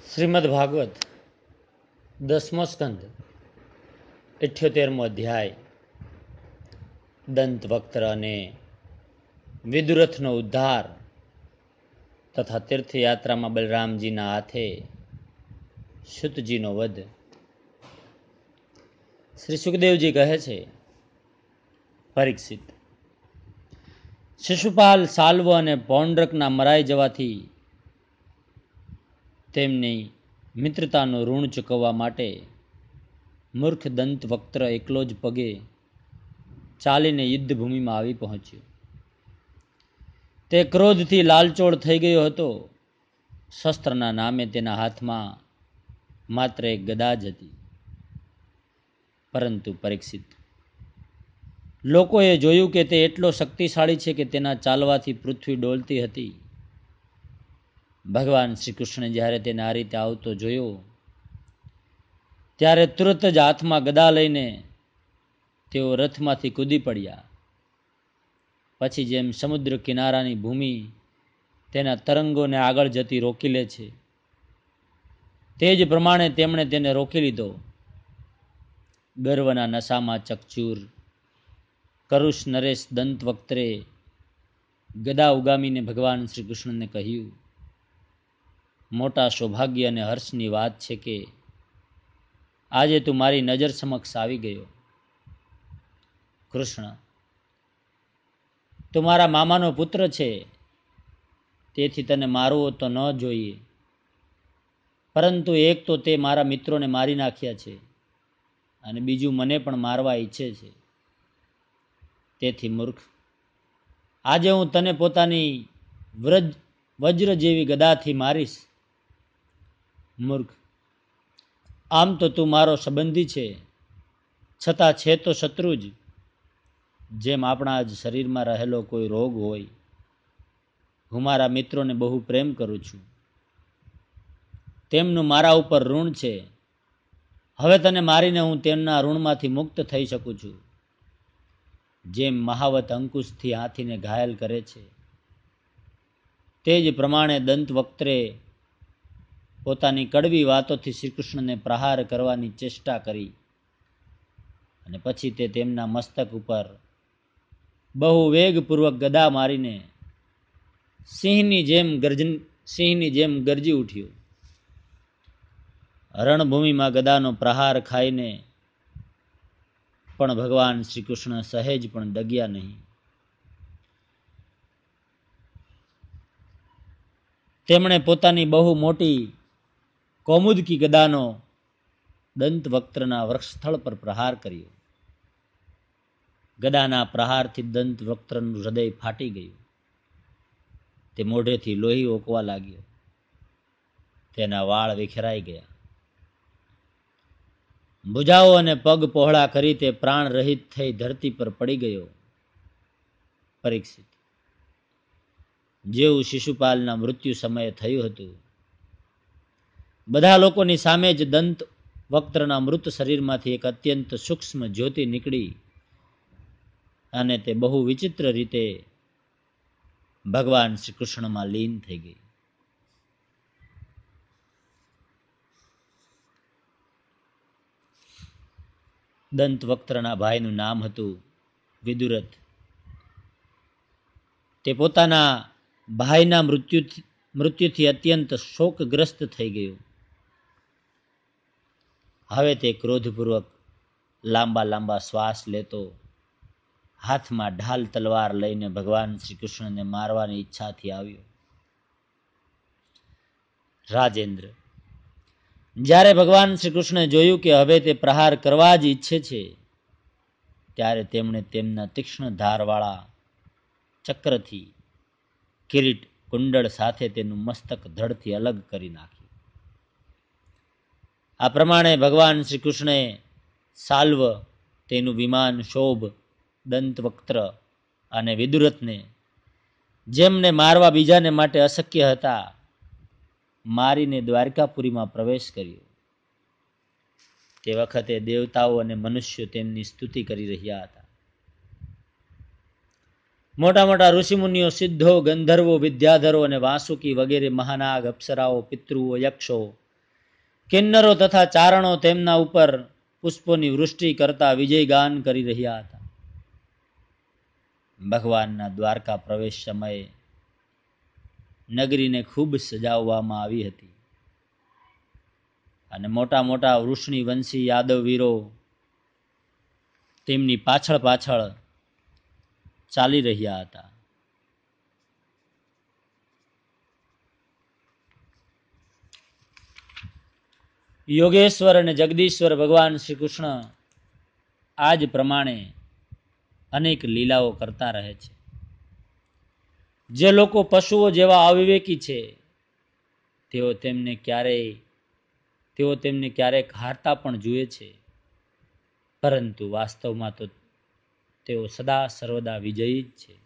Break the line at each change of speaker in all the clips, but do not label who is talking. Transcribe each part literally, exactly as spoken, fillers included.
શ્રીમદ ભાગવત દસમો સ્કંદ ઇઠ્યોતેરમો અધ્યાય દંતવક્ત્ર અને વિદુરથનો ઉદ્ધાર તથા તીર્થયાત્રામાં બલરામજીના હાથે શુતજીનો વધ. શ્રી સુખદેવજી કહે છે, પરીક્ષિત, શિશુપાલ, સાલ્વ અને પૌંડ્રકના મરાઈ જવાથી તેમની મિત્રતાનું ઋણ ચૂકવવા માટે મૂર્ખ દંતવક્ત્ર એકલો જ પગે ચાલીને યુદ્ધભૂમિમાં આવી પહોંચ્યો. તે ક્રોધથી લાલચોળ થઈ ગયો હતો. શસ્ત્રના નામે તેના હાથમાં માત્ર એક ગદા જ હતી. પરંતુ પરીક્ષિત, લોકોએ જોયું કે તે એટલો શક્તિશાળી છે કે તેના ચાલવાથી પૃથ્વી ડોલતી હતી. ભગવાન શ્રી કૃષ્ણે જ્યારે તેને આ રીતે આવતો જોયો ત્યારે તુરત જ હાથમાં ગદા લઈને તેઓ રથમાંથી કૂદી પડ્યા. પછી જેમ સમુદ્ર કિનારાની ભૂમિ તેના તરંગોને આગળ જતી રોકી લે છે, તે જ પ્રમાણે તેમણે તેને રોકી લીધો. ગર્વના નશામાં ચકચૂર કરુષ નરેશ દંતવક્ત્રે ગદા ઉગામીને ભગવાન શ્રી કૃષ્ણને કહ્યું, મોટા સૌભાગ્ય અને હર્ષની વાત છે કે આજે તું મારી નજર સમક્ષ આવી ગયો. કૃષ્ણ, તું મારા મામાનો પુત્ર છે, તેથી તને મારવો તો ન જોઈએ, પરંતુ એક તો તે મારા મિત્રોને મારી નાખ્યા છે અને બીજું મને પણ મારવા ઈચ્છે છે. તેથી મૂર્ખ, આજે હું તને પોતાની વ્રજ વજ્ર જેવી ગદાથી મારીશ. મૂર્ખ, આમ તો તું મારો સંબંધી છે, છતાં છે તો શત્રુ જ. જેમ આપણા જ શરીરમાં રહેલો કોઈ રોગ હોય. હું મારા મિત્રોને બહુ પ્રેમ કરું છું, તેમનું મારા ઉપર ઋણ છે. હવે તને મારીને હું તેમના ઋણમાંથી મુક્ત થઈ શકું છું. જેમ મહાવત અંકુશથી હાથીને ઘાયલ કરે છે, તે જ પ્રમાણે દંતવક્ત્રે પોતાની કડવી વાતોથી શ્રીકૃષ્ણને પ્રહાર કરવાની ચેષ્ટા કરી અને પછી તે તેમના મસ્તક ઉપર બહુ વેગપૂર્વક ગદા મારીને સિંહની જેમ ગર્જન સિંહની જેમ ગરજી ઉઠ્યો. રણભૂમિમાં ગદાનો પ્રહાર ખાઈને પણ ભગવાન શ્રી કૃષ્ણ સહેજ પણ ડગ્યા નહીં. તેમણે પોતાની બહુ મોટી કૌમુદકી ગદાનો દંતવક્ત્રના વક્ષસ્થળ પર પ્રહાર કર્યો. ગદાના પ્રહારથી દંતવક્ત્રનું હૃદય ફાટી ગયું. તે મોઢેથી લોહી ઓકવા લાગ્યો. તેના વાળ વિખેરાઈ ગયા. ભુજાઓ અને પગ પહોળા કરી તે પ્રાણ રહિત થઈ ધરતી પર પડી ગયો. પરીક્ષિત, જેવું શિશુપાલના મૃત્યુ સમયે થયું હતું, બધા લોકોની સામે જ દંત વક્ત્રના મૃત શરીરમાંથી એક અત્યંત સૂક્ષ્મ જ્યોતિ નીકળી અને તે બહુ વિચિત્ર રીતે ભગવાન શ્રી કૃષ્ણમાં લીન થઈ ગઈ. દંતવક્ત્રના ભાઈનું નામ હતું વિદુરથ. તે પોતાના ભાઈના મૃત્યુ મૃત્યુથી અત્યંત શોકગ્રસ્ત થઈ ગયો. હવે તે ક્રોધપૂર્વક લાંબા લાંબા શ્વાસ લેતો હાથમાં ઢાલ તલવાર લઈને ભગવાન શ્રી કૃષ્ણને મારવાની ઈચ્છાથી આવ્યો. રાજેન્દ્ર, જ્યારે ભગવાન શ્રી કૃષ્ણે જોયું કે હવે તે પ્રહાર કરવા જ ઈચ્છે છે, ત્યારે તેમણે તેમના તીક્ષ્ણ ધારવાળા ચક્રથી કિરીટ કુંડળ સાથે તેનું મસ્તક ધડથી અલગ કરી નાખ્યું. આ પ્રમાણે ભગવાન શ્રી કૃષ્ણે સાલ્વ, તેનું વિમાન શોભ, દંતવક્ત્ર અને વિદુરથને, જેમને મારવા બીજાને માટે અશક્ય હતા, મારીને દ્વારકાપુરીમાં પ્રવેશ કર્યો. તે વખતે દેવતાઓ અને મનુષ્યો તેમની સ્તુતિ કરી રહ્યા હતા. મોટા મોટા ઋષિમુનિઓ, સિદ્ધો, ગંધર્વો, વિદ્યાધરો અને વાસુકી વગેરે મહાનાગ, અપ્સરાઓ, પિતૃઓ, યક્ષો કિન્નરો તથા ચારણો તેમના ઉપર પુષ્પોની વૃષ્ટિ કરતા વિજયગાન કરી રહ્યા હતા. ભગવાનના દ્વારકા પ્રવેશ સમયે નગરીને ખૂબ સજાવવામાં આવી હતી અને મોટા મોટા વૃષણી વંશી યાદવ વીરો તેમની પાછળ પાછળ ચાલી રહ્યા હતા. યોગેશ્વર અને જગદીશ્વર ભગવાન શ્રી કૃષ્ણ આ જ પ્રમાણે અનેક લીલાઓ કરતા રહે છે. જે લોકો પશુઓ જેવા અવિવેકી છે તેઓ તેમને ક્યારેય તેઓ તેમને ક્યારેક હારતા પણ જુએ છે, પરંતુ વાસ્તવમાં તો તેઓ સદા સર્વદા વિજયી જ છે.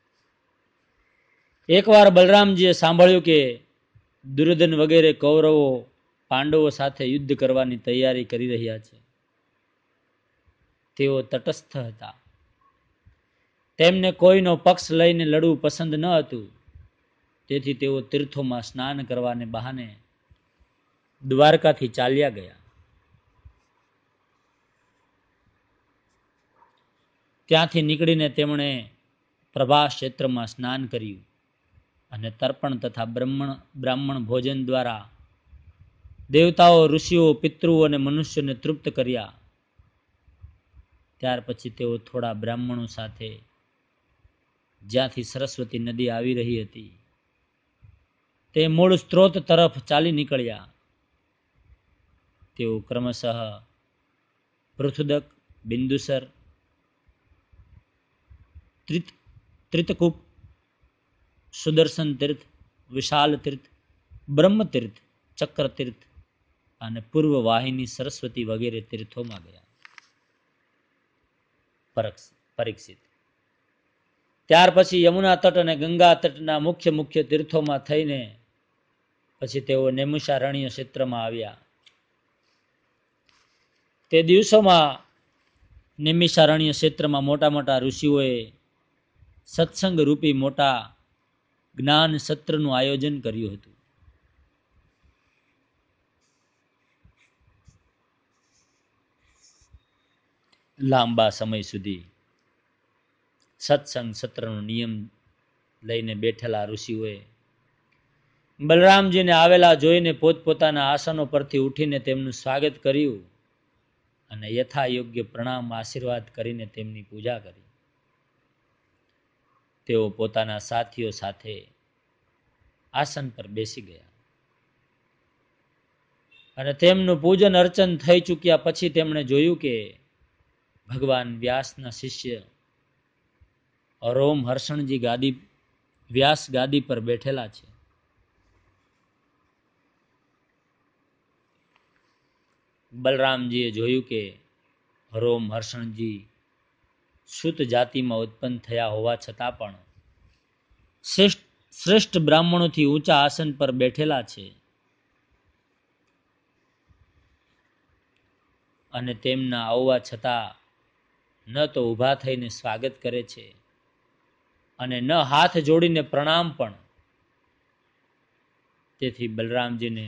એકવાર બલરામજીએ સાંભળ્યું કે દુર્યોધન વગેરે કૌરવો પાંડવો સાથે યુદ્ધ કરવાની તૈયારી કરી રહ્યા છે. તેઓ તટસ્થ હતા. તેમને કોઈનો પક્ષ લઈને લડવું પસંદ ન હતું. તેથી તેઓ તીર્થોમાં સ્નાન કરવાને બહાને દ્વારકાથી ચાલ્યા ગયા. ત્યાંથી નીકળીને તેમણે પ્રભાસ ક્ષેત્રમાં સ્નાન કર્યું અને તર્પણ તથા બ્રાહ્મણ બ્રાહ્મણ ભોજન દ્વારા દેવતાઓ, ઋષિઓ, પિતૃઓ અને મનુષ્યોને તૃપ્ત કર્યા. ત્યાર પછી તેઓ થોડા બ્રાહ્મણો સાથે જ્યાંથી સરસ્વતી નદી આવી રહી હતી તે મૂળ સ્ત્રોત તરફ ચાલી નીકળ્યા. તેઓ ક્રમશઃ પૃથુદક, બિંદુસર, ત્રિત ત્રિતકૂપ, સુદર્શન તીર્થ, વિશાલ તીર્થ, બ્રહ્મ તીર્થ, ચક્ર તીર્થ અને પૂર્વ વાહિની સરસ્વતી વગેરે તીર્થોમાં ગયા. પરીક્ષિત ત્યાર પછી યમુના તટ અને ગંગા તટના મુખ્ય મુખ્ય તીર્થોમાં થઈને પછી તેઓ નૈમિષારણ્ય ક્ષેત્રમાં આવ્યા. તે દિવસોમાં નૈમિષારણ્ય ક્ષેત્રમાં મોટા મોટા ઋષિઓએ સત્સંગ રૂપી મોટા જ્ઞાન સત્રનું આયોજન કર્યું હતું. લાંબા સમય સુધી સત્સંગ સત્રનો નિયમ લઈને બેઠેલા ઋષિઓએ બલરામજીને આવેલા જોઈને પોતપોતાના આસનો પરથી ઉઠીને તેમનું સ્વાગત કર્યું અને યથાયોગ્ય પ્રણામ આશીર્વાદ કરીને તેમની પૂજા કરી. તેઓ પોતાના સાથીઓ સાથે આસન પર બેસી ગયા અને તેમનું પૂજન અર્ચન થઈ ચૂક્યા પછી તેમણે જોયું કે ભગવાન વ્યાસના શિષ્ય રોમ હર્ષણજી ગાદી વ્યાસ ગાદી પર બેઠેલા છે. બલરામજીએ જોયું કે રોમ હર્ષણજી સુત જાતિમાં ઉત્પન્ન થયા હોવા છતાં પણ શ્રેષ્ઠ શ્રેષ્ઠ બ્રાહ્મણોથી ઊંચા આસન પર બેઠેલા છે અને તેમના આવવા છતાં ન તો ઊભા થઈને સ્વાગત કરે છે અને ન હાથ જોડીને પ્રણામ પણ. તેથી બલરામજીને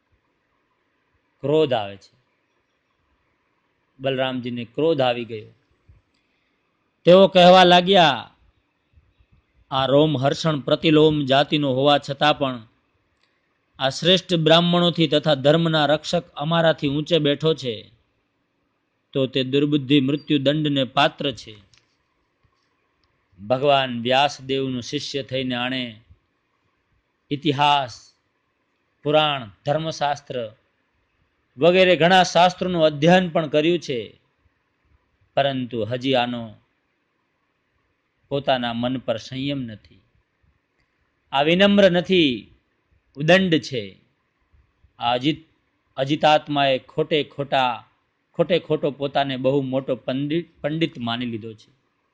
ક્રોધ આવે છે. બલરામજીને ક્રોધ આવી ગયો. તેઓ કહેવા લાગ્યા, આ રોમ હર્ષણ પ્રતિલોમ જાતિનો હોવા છતાં પણ આ શ્રેષ્ઠ બ્રાહ્મણોથી તથા ધર્મના રક્ષક અમારાથી ઊંચે બેઠો છે તો તે દુર્બુદ્ધિ મૃત્યુદંડને પાત્ર છે. ભગવાન વ્યાસદેવનું શિષ્ય થઈને આણે ઇતિહાસ, પુરાણ, ધર્મશાસ્ત્ર વગેરે ઘણા શાસ્ત્રોનું અધ્યયન પણ કર્યું છે, પરંતુ હજી આનો પોતાના મન પર સંયમ નથી. આ વિનમ્ર નથી, ઉદંડ છે. આ અજિત અજિતાત્માએ ખોટે ખોટા ખોટે ખોટો પોતાને બહુ મોટો પંડિત પંડિત માની લીધો છે.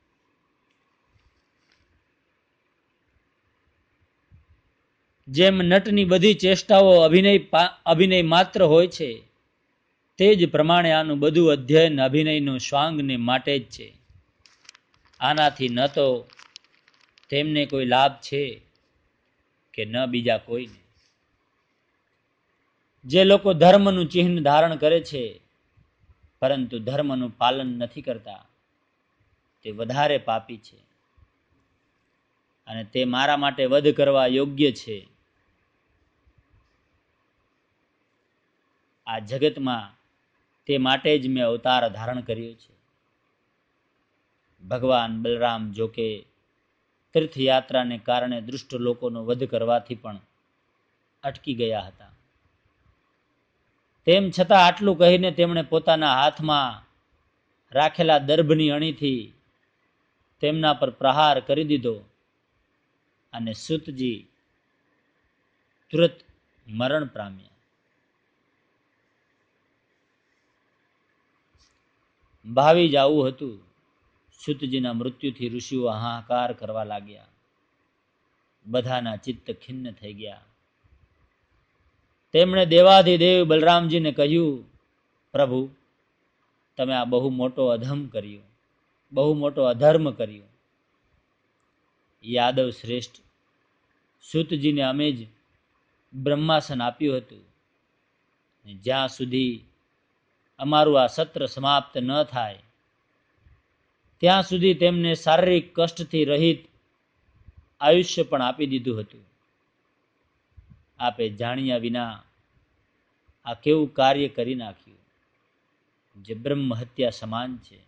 જેમ નટની બધી ચેષ્ટાઓ અભિનય અભિનય માત્ર હોય છે, તે જ પ્રમાણે આનું બધું અધ્યયન અભિનયનો શ્વાંગને માટે જ છે. આનાથી ન તો તેમને કોઈ લાભ છે કે ન બીજા કોઈને. જે લોકો ધર્મનું ચિહ્ન ધારણ કરે છે પરંતુ ધર્મનું પાલન નથી કરતા તે વધારે પાપી છે અને તે મારા માટે વધ કરવા યોગ્ય છે. આ જગતમાં તે માટે જ મેં અવતાર ધારણ કર્યો છે. ભગવાન બલરામ જોકે તીર્થયાત્રાને કારણે દુષ્ટ લોકોનો વધ કરવાથી પણ અટકી ગયા હતા. તેમ છતાં આટલું કહીને તેમણે પોતાના હાથમાં રાખેલા દર્ભની અણીથી તેમના પર પ્રહાર કરી દીધો અને સૂતજી તુરત મરણ પામ્યા. ભાવી જ આવું હતું. સૂતજીના મૃત્યુથી ઋષિઓ હાહાકાર કરવા લાગ્યા. બધાના ચિત્ત ખિન્ન થઈ ગયા. તેમણે દેવાધિદેવ બલરામજીને કહ્યું, પ્રભુ, તમે આ બહુ મોટો અધમ કર્યો, બહુ મોટો અધર્મ કર્યો. યાદવ શ્રેષ્ઠ, સૂતજીને અમે જ બ્રહ્માસન આપ્યું હતું. જ્યાં સુધી અમારું આ સત્ર સમાપ્ત ન થાય ત્યાં સુધી તેમને શારીરિક કષ્ટથી રહિત આયુષ્ય પણ આપી દીધું હતું. આપે જાણ્યા વિના આ કેવું કાર્ય કરી નાખ્યું, જે બ્રહ્મ હત્યા સમાન છે.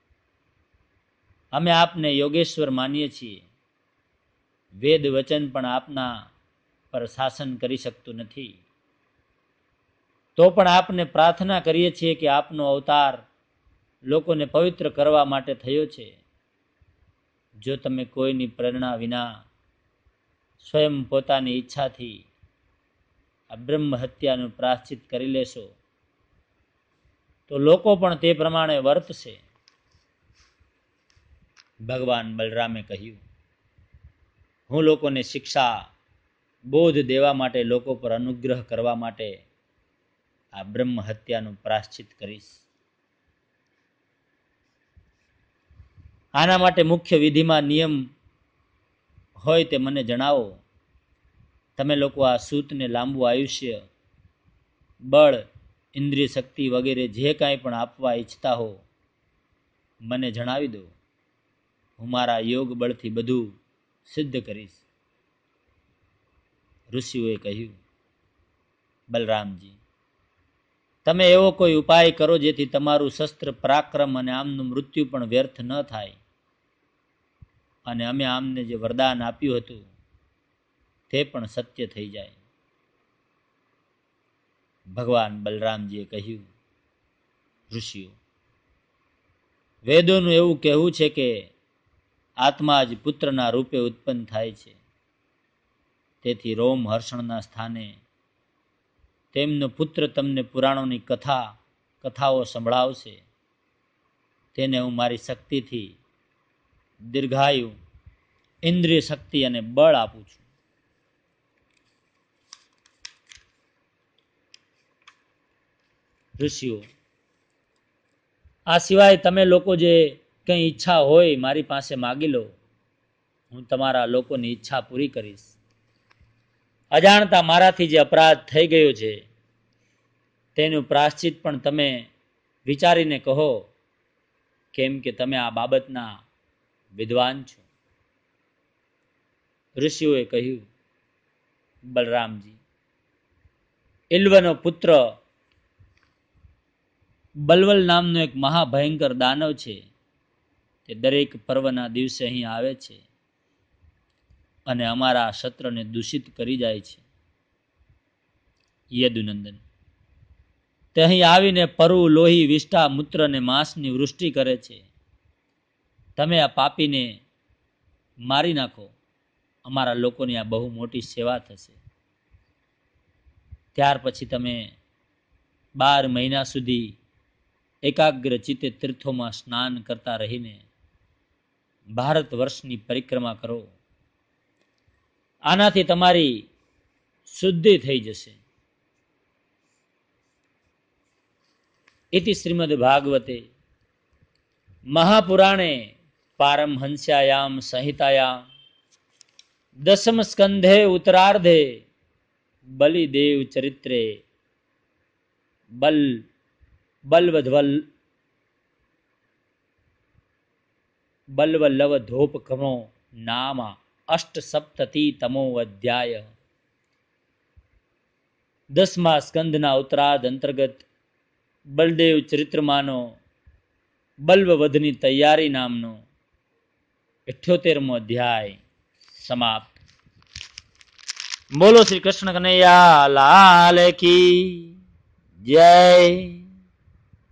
અમે આપને યોગેશ્વર માનીએ છીએ. વેદ વચન પણ આપના પર શાસન કરી શકતું નથી. તો પણ આપને પ્રાર્થના કરીએ છીએ કે આપનો અવતાર લોકોને પવિત્ર કરવા માટે થયો છે. જો તમે કોઈની પ્રેરણા વિના સ્વયં પોતાની ઈચ્છાથી આ બ્રહ્મ હત્યાનું પ્રાયશ્ચિત કરી લેશો તો લોકો પણ તે પ્રમાણે વર્તશે. ભગવાન બલરામે કહ્યું, હું લોકોને શિક્ષા બોધ દેવા માટે, લોકો પર અનુગ્રહ કરવા માટે આ બ્રહ્મ હત્યાનું પ્રાયશ્ચિત કરીશ. આના માટે મુખ્ય વિધિમાં નિયમ હોય તે મને જણાવો. તમે લોકો આ સૂતને લાંબુ આયુષ્ય, બળ, ઇન્દ્રિય શક્તિ વગેરે જે કાંઈ પણ આપવા ઈચ્છતા હો મને જણાવી દો. હું મારા યોગ બળથી બધું સિદ્ધ કરીશ. ઋષિઓએ કહ્યું, બલરામજી, તમે એવો કોઈ ઉપાય કરો જેથી તમારું શસ્ત્ર પરાક્રમ અને આમનું મૃત્યુ પણ વ્યર્થ ન થાય અને અમે આમને જે વરદાન આપ્યું હતું તે પણ સત્ય થઈ જાય. ભગવાન બલરામજીએ કહ્યું, ઋષિઓ, વેદોનું એવું કહેવું છે કે આત્મા જ પુત્રના રૂપે ઉત્પન્ન થાય છે. તેથી રોમ હર્ષણના સ્થાને તેમનો પુત્ર તમને પુરાણોની કથા કથાઓ સંભળાવશે. તેને હું મારી શક્તિથી દીર્ઘાયુ, ઇન્દ્રિય શક્તિ અને બળ આપું છું. ઋષિઓ, આ સિવાય તમે લોકો જે કંઈ ઈચ્છા હોય મારી પાસે માગી લો. હું તમારા લોકોની ઈચ્છા પૂરી કરીશ. અજાણતા મારાથી જે અપરાધ થઈ ગયો છે તેનું પ્રાયશ્ચિત પણ તમે વિચારીને કહો, કેમ કે તમે આ બાબતના વિદ્વાન છો. ઋષિઓએ કહ્યું, બલરામજી, ઇલ્વનો પુત્ર બલવલ નામનો એક મહાભયંકર દાનવ છે. તે દરેક પર્વના દિવસે અહીં આવે છે અને અમારા ક્ષત્રને દૂષિત કરી જાય છે. યદુનંદન, તે અહીં આવીને પરુ, લોહી, વિષ્ઠા, મૂત્ર અને માંસની વૃષ્ટિ કરે છે. તમે આ પાપીને મારી નાખો, અમારા લોકોની આ બહુ મોટી સેવા થશે. ત્યાર પછી તમે બાર મહિના સુધી એકાગ્ર ચિત્તે તીર્થોમાં સ્નાન કરતા રહીને ભારત વર્ષની પરિક્રમા કરો. આનાથી તમારી શુદ્ધિ થઈ જશે. ઇતિ શ્રીમદ ભાગવતે મહાપુરાણે પારમહંસ્યાયામ સંહિતાયામ દસમ સ્કંધે ઉત્તરાર્ધે બલિદેવ ચરિત્રે બલ બલવધ્વલ બલ્વલ્લવ ધોપ ઘણો નામ અષ્ટ સપ્તતિ તમો અધ્યાય. દસમા સ્કંદના ઉત્તરાર્ધ અંતર્ગત બલદેવ ચરિત્રમાંનો બલ્વવધની તૈયારી નામનો અઠ્યોતેરમો અધ્યાય સમાપ્ત. બોલો શ્રી કૃષ્ણ કનૈયા લાલ કી જય.